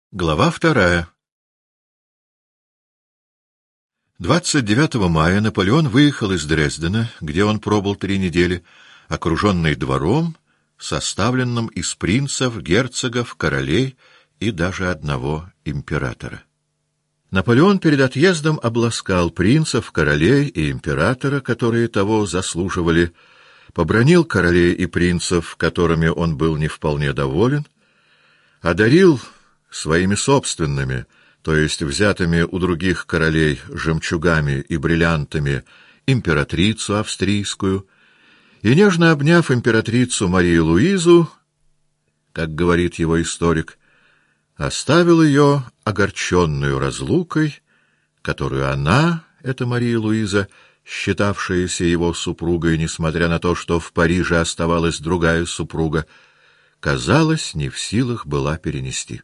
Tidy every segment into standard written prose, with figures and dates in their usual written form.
Глава 2. 29 мая Наполеон выехал из Дрездена, где он пробыл 3 недели, окруженный двором, составленным из принцев, герцогов, королей и даже одного императора. Наполеон перед отъездом обласкал принцев, королей и императора, которые того заслуживали, побранил королей и принцев, которыми он был не вполне доволен, одарил своими собственными, то есть взятыми у других королей жемчугами и бриллиантами, императрицу австрийскую, и, нежно обняв императрицу Марию Луизу, как говорит его историк, оставил ее огорченную разлукой, которую она, эта Мария Луиза, считавшаяся его супругой, несмотря на то, что в Париже оставалась другая супруга, казалось, не в силах была перенести.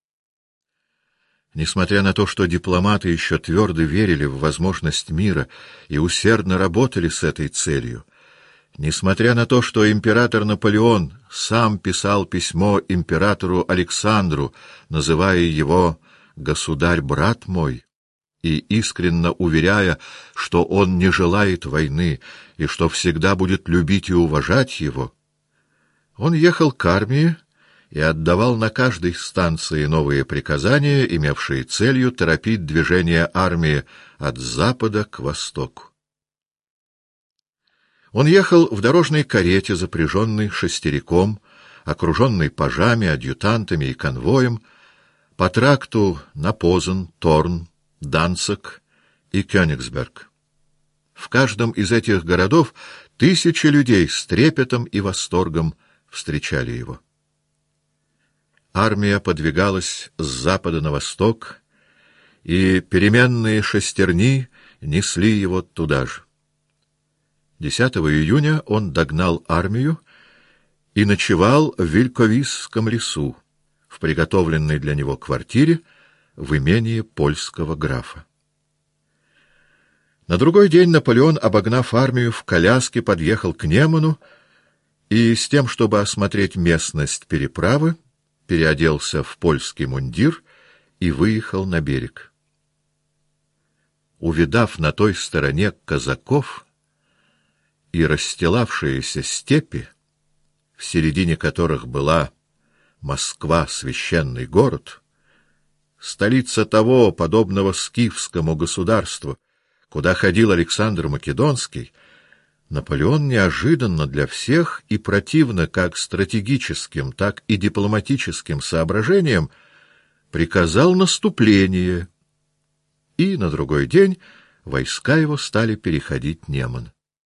Несмотря на то, что дипломаты еще твердо верили в возможность мира и усердно работали с этой целью, несмотря на то, что император Наполеон сам писал письмо императору Александру, называя его «государь-брат мой», и искренно уверяя, что он не желает войны и что всегда будет любить и уважать его, он ехал к армии и отдавал на каждой станции новые приказания, имевшие целью торопить движение армии от запада к востоку. Он ехал в дорожной карете, запряженной шестериком, окруженной пажами, адъютантами и конвоем, по тракту на Позан, Торн, Данциг и Кёнигсберг. В каждом из этих городов тысячи людей с трепетом и восторгом встречали его. Армия подвигалась с запада на восток, и переменные шестерни несли его туда же. 10 июня он догнал армию и ночевал в Вильковисском лесу, в приготовленной для него квартире в имении польского графа. На другой день Наполеон, обогнав армию, в коляске подъехал к Неману и с тем, чтобы осмотреть местность переправы, переоделся в польский мундир и выехал на берег. Увидав на той стороне казаков и расстилавшиеся степи, в середине которых была Москва, священный город, столица того, подобного скифскому государству, куда ходил Александр Македонский, Наполеон неожиданно для всех и противно как стратегическим, так и дипломатическим соображениям приказал наступление, и на другой день войска его стали переходить Неман.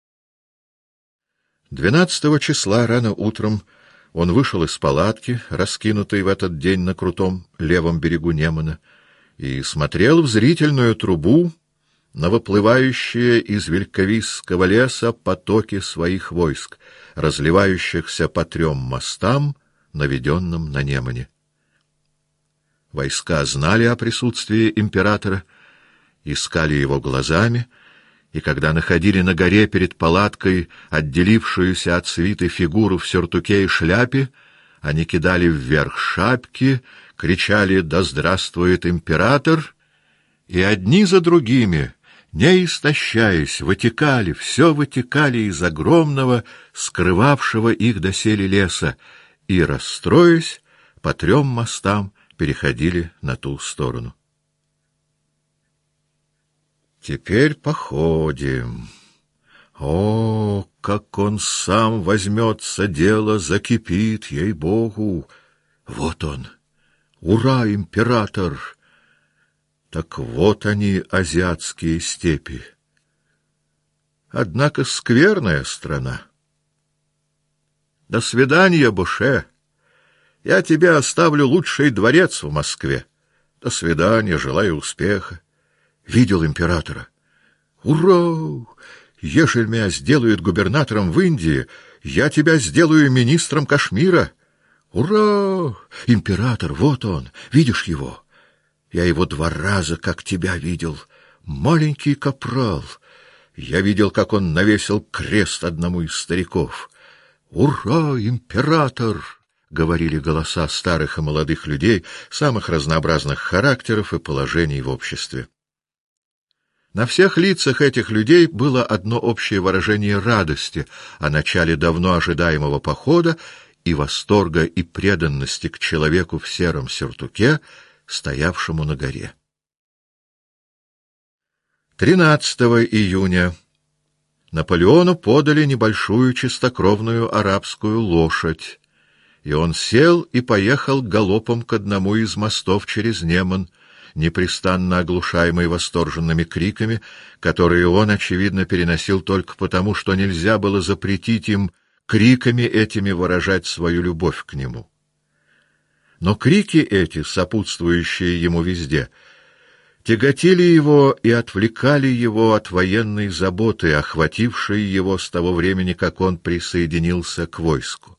12 числа рано утром он вышел из палатки, раскинутой в этот день на крутом левом берегу Немана, и смотрел в зрительную трубу на выплывающие из Вильковисского леса потоки своих войск, разливающихся по 3 мостам, наведенным на Немане. Войска знали о присутствии императора, искали его глазами, и когда находили на горе перед палаткой отделившуюся от свиты фигуру в сюртуке и шляпе, они кидали вверх шапки, кричали «Да здравствует император!» и одни за другими, не истощаясь, вытекали, все вытекали из огромного, скрывавшего их доселе леса, и, расстроясь, по 3 мостам переходили на ту сторону. Теперь походим. О, как он сам возьмется, дело закипит, ей-богу! Вот он! Ура, император! Так вот они, азиатские степи. Однако скверная страна. До свидания, Боше. Я тебе оставлю лучший дворец в Москве. До свидания, желаю успеха. Видел императора. Ура! Ежели меня сделают губернатором в Индии, я тебя сделаю министром Кашмира. Ура! Император, вот он, видишь его? Я его 2 раза, как тебя, видел. Маленький капрал. Я видел, как он навесил крест одному из стариков. Ура, император! говорили голоса старых и молодых людей самых разнообразных характеров и положений в обществе. На всех лицах этих людей было одно общее выражение радости о начале давно ожидаемого похода и восторга и преданности к человеку в сером сюртуке, стоявшему на горе. 13 июня Наполеону подали небольшую чистокровную арабскую лошадь, и он сел и поехал галопом к одному из мостов через Неман, непрестанно оглушаемый восторженными криками, которые он, очевидно, переносил только потому, что нельзя было запретить им криками этими выражать свою любовь к нему. Но крики эти, сопутствующие ему везде, тяготили его и отвлекали его от военной заботы, охватившей его с того времени, как он присоединился к войску.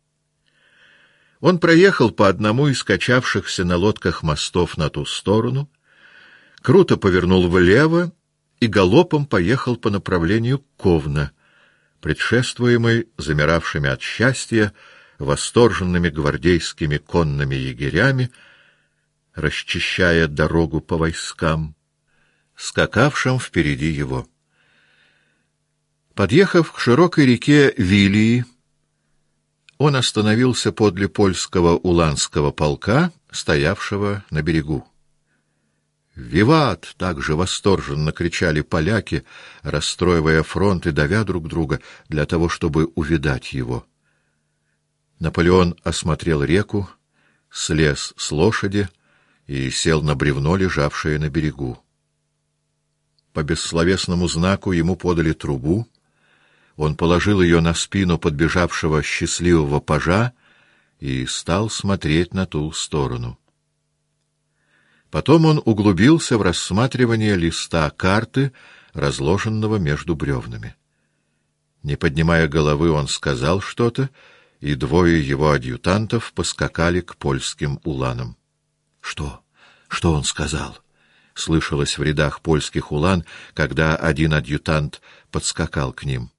Он проехал по одному из качавшихся на лодках мостов на ту сторону, круто повернул влево и галопом поехал по направлению к Ковна, предшествуемый замиравшими от счастья восторженными гвардейскими конными егерями, расчищая дорогу по войскам, скакавшим впереди его. Подъехав к широкой реке Вилии, он остановился подле польского уланского полка, стоявшего на берегу. «Виват!» — также восторженно кричали поляки, расстроивая фронт и давя друг друга для того, чтобы увидать его. Наполеон осмотрел реку, слез с лошади и сел на бревно, лежавшее на берегу. По бессловесному знаку ему подали трубу. Он положил ее на спину подбежавшего счастливого пажа и стал смотреть на ту сторону. Потом он углубился в рассматривание листа карты, разложенного между бревнами. Не поднимая головы, он сказал что-то, и двое его адъютантов поскакали к польским уланам. — Что? Что он сказал? — слышалось в рядах польских улан, когда один адъютант подскакал к ним.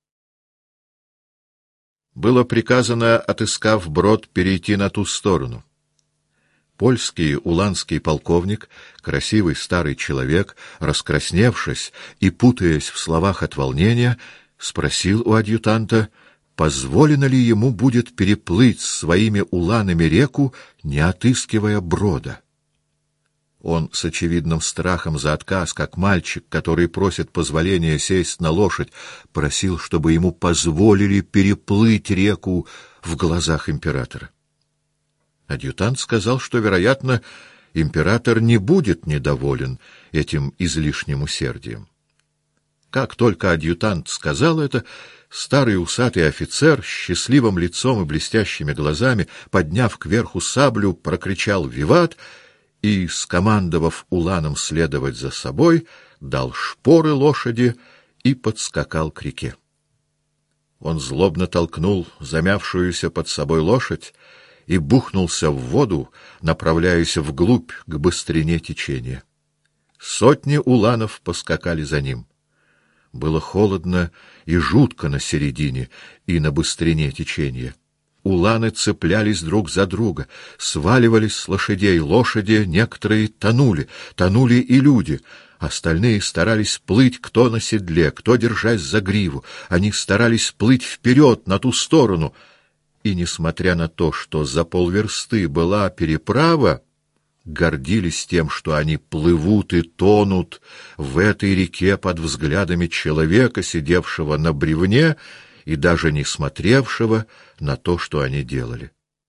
Было приказано, отыскав брод, перейти на ту сторону. Польский уланский полковник, красивый старый человек, раскрасневшись и путаясь в словах от волнения, спросил у адъютанта, позволено ли ему будет переплыть своими уланами реку, не отыскивая брода. Он с очевидным страхом за отказ, как мальчик, который просит позволения сесть на лошадь, просил, чтобы ему позволили переплыть реку в глазах императора. Адъютант сказал, что, вероятно, император не будет недоволен этим излишним усердием. Как только адъютант сказал это, старый усатый офицер с счастливым лицом и блестящими глазами, подняв кверху саблю, прокричал «Виват!» и, скомандовав уланам следовать за собой, дал шпоры лошади и подскакал к реке. Он злобно толкнул замявшуюся под собой лошадь и бухнулся в воду, направляясь вглубь к быстрине течения. Сотни уланов поскакали за ним. Было холодно и жутко на середине и на быстрине течения. Уланы цеплялись друг за друга, сваливались с лошадей, лошади некоторые тонули и люди. Остальные старались плыть кто на седле, кто держась за гриву. Они старались плыть вперед, на ту сторону. И, несмотря на то, что за полверсты была переправа, гордились тем, что они плывут и тонут в этой реке под взглядами человека, сидевшего на бревне и даже не смотревшего на то, что они делали.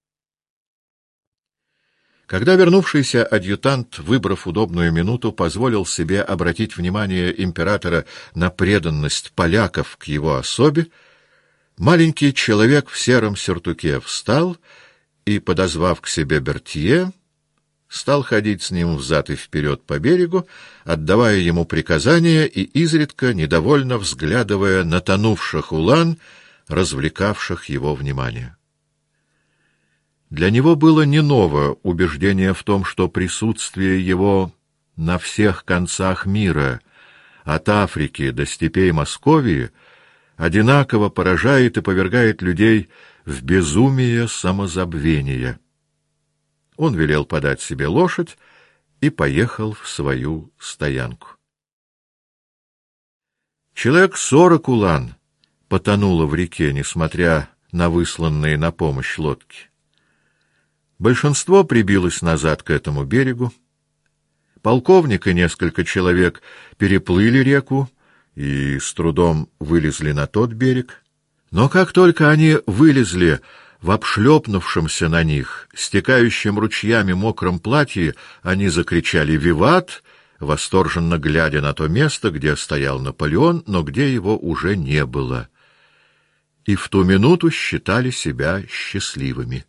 Когда вернувшийся адъютант, выбрав удобную минуту, позволил себе обратить внимание императора на преданность поляков к его особе, маленький человек в сером сюртуке встал и, подозвав к себе Бертье, стал ходить с ним взад и вперед по берегу, отдавая ему приказания и изредка недовольно взглядывая на тонувших улан, развлекавших его внимание. Для него было не ново убеждение в том, что присутствие его на всех концах мира, от Африки до степей Московии, одинаково поражает и повергает людей в безумие самозабвения. Он велел подать себе лошадь и поехал в свою стоянку. Человек 40 улан потонуло в реке, несмотря на высланные на помощь лодки. Большинство прибилось назад к этому берегу. Полковник и несколько человек переплыли реку и с трудом вылезли на тот берег. Но как только они вылезли в обшлепнувшемся на них, стекающем ручьями мокром платье, они закричали «Виват!», восторженно глядя на то место, где стоял Наполеон, но где его уже не было. И в ту минуту считали себя счастливыми.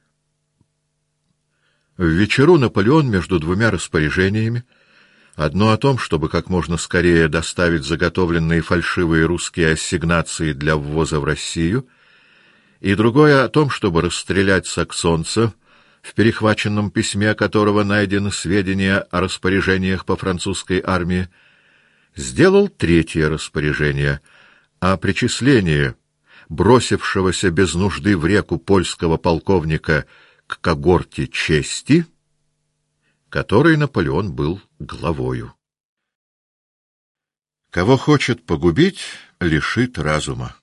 В вечеру Наполеон между двумя распоряжениями, одно о том, чтобы как можно скорее доставить заготовленные фальшивые русские ассигнации для ввоза в Россию, и другое о том, чтобы расстрелять саксонца, в перехваченном письме которого найдены сведения о распоряжениях по французской армии, сделал третье распоряжение о причислении бросившегося без нужды в реку польского полковника к когорте чести, которой Наполеон был главою. Кого хочет погубить, лишит разума.